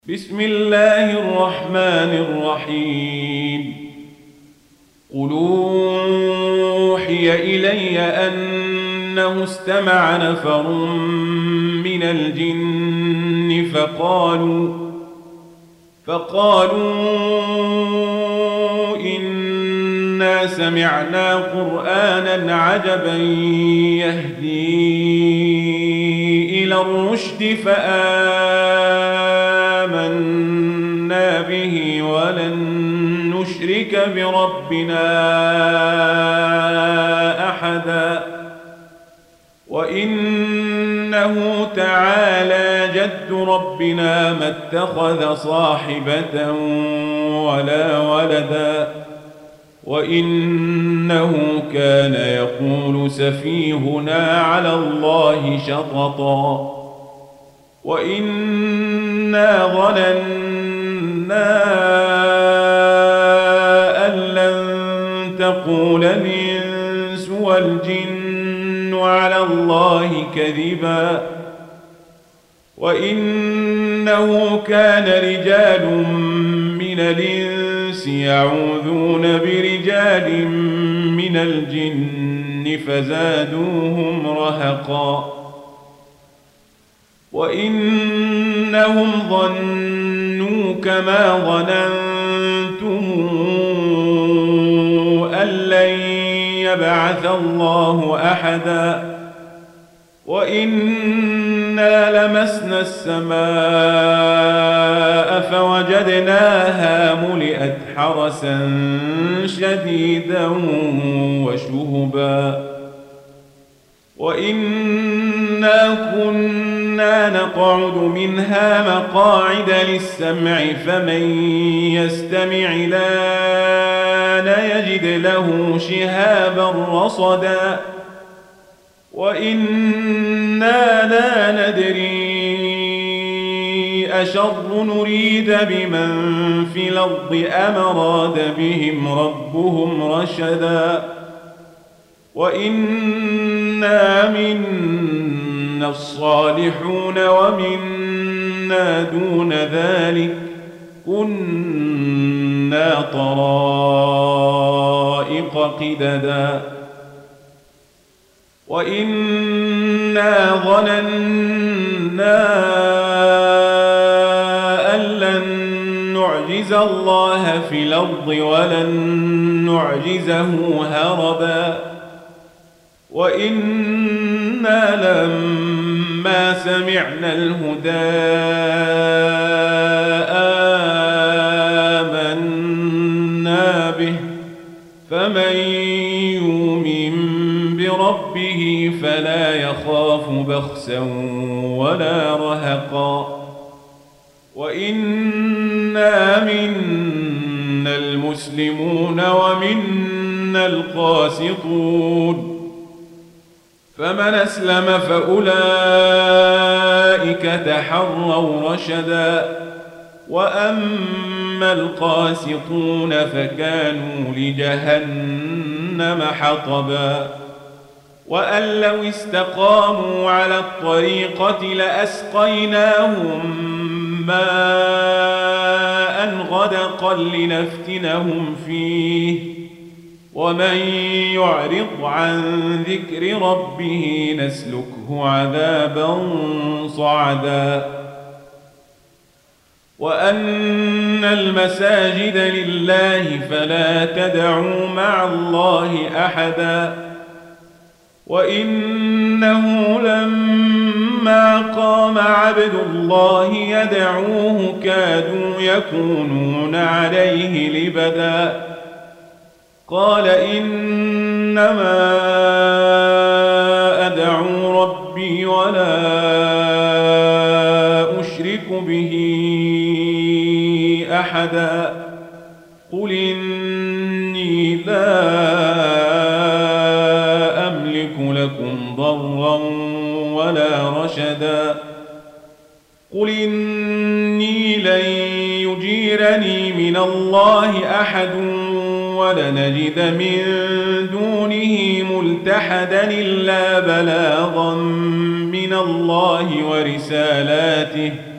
بسم الله الرحمن الرحيم قل أوحي إلي أنه استمع نفر من الجن فقالوا إنا سمعنا قرآنا عجبا يهدي إلى الرشد فآمنا به ولن نشرك بربنا أحدا وإنه تعالى جد ربنا ما اتخذ صاحبة ولا ولدا وإنه كان يقول سفيهنا على الله شططا وإنا ظننا أن لن تقول الإنس والجن على الله كذبا وإنه كان رجال من الإنس يعوذون برجال من الجن فزادوهم رهقا وإنهم ظنوا كما ظننتم أن لن يبعث الله أحدا وإنا لمسنا السماء فوجدناها ملئت حرسا شديدا وشهبا وإنا كنا نقعد منها مقاعد للسمع فمن يستمع الآن يجد له شهابا رصدا وإنا لا ندري أشر نريد بمن في الأرض أم أراد بهم ربهم رشدا وإنا منا الصالحون ومنا دون ذلك كنا طرائق قددا وإنا ظننا أن لن نعجز الله في الأرض ولن نعجزه هربا وإنا لما سمعنا الهدى آمنا به فمن يؤمن بربه فلا يخاف بخسا ولا رهقا وإنا منا المسلمون ومنا القاسطون فمن أسلم فأولئك تحروا رشدا وأما القاسطون فكانوا لجهنم حطبا وأن لو استقاموا على الطريقة لأسقيناهم ماء غدقا لنفتنهم فيه ومن يعرض عن ذكر ربه نسلكه عذابا صعدا وأن المساجد لله فلا تدعوا مع الله أحدا وإنه لما قام عبد الله يدعوه كادوا يكونون عليه لبدا قال إنما أدعو ربي ولا أشرك به أحدا قل إني لا أملك لكم ضرا ولا رشدا قل إني لن يجيرني من الله أحد ولنجد من دونه ملتحدا إلا بلاغا من الله ورسالاته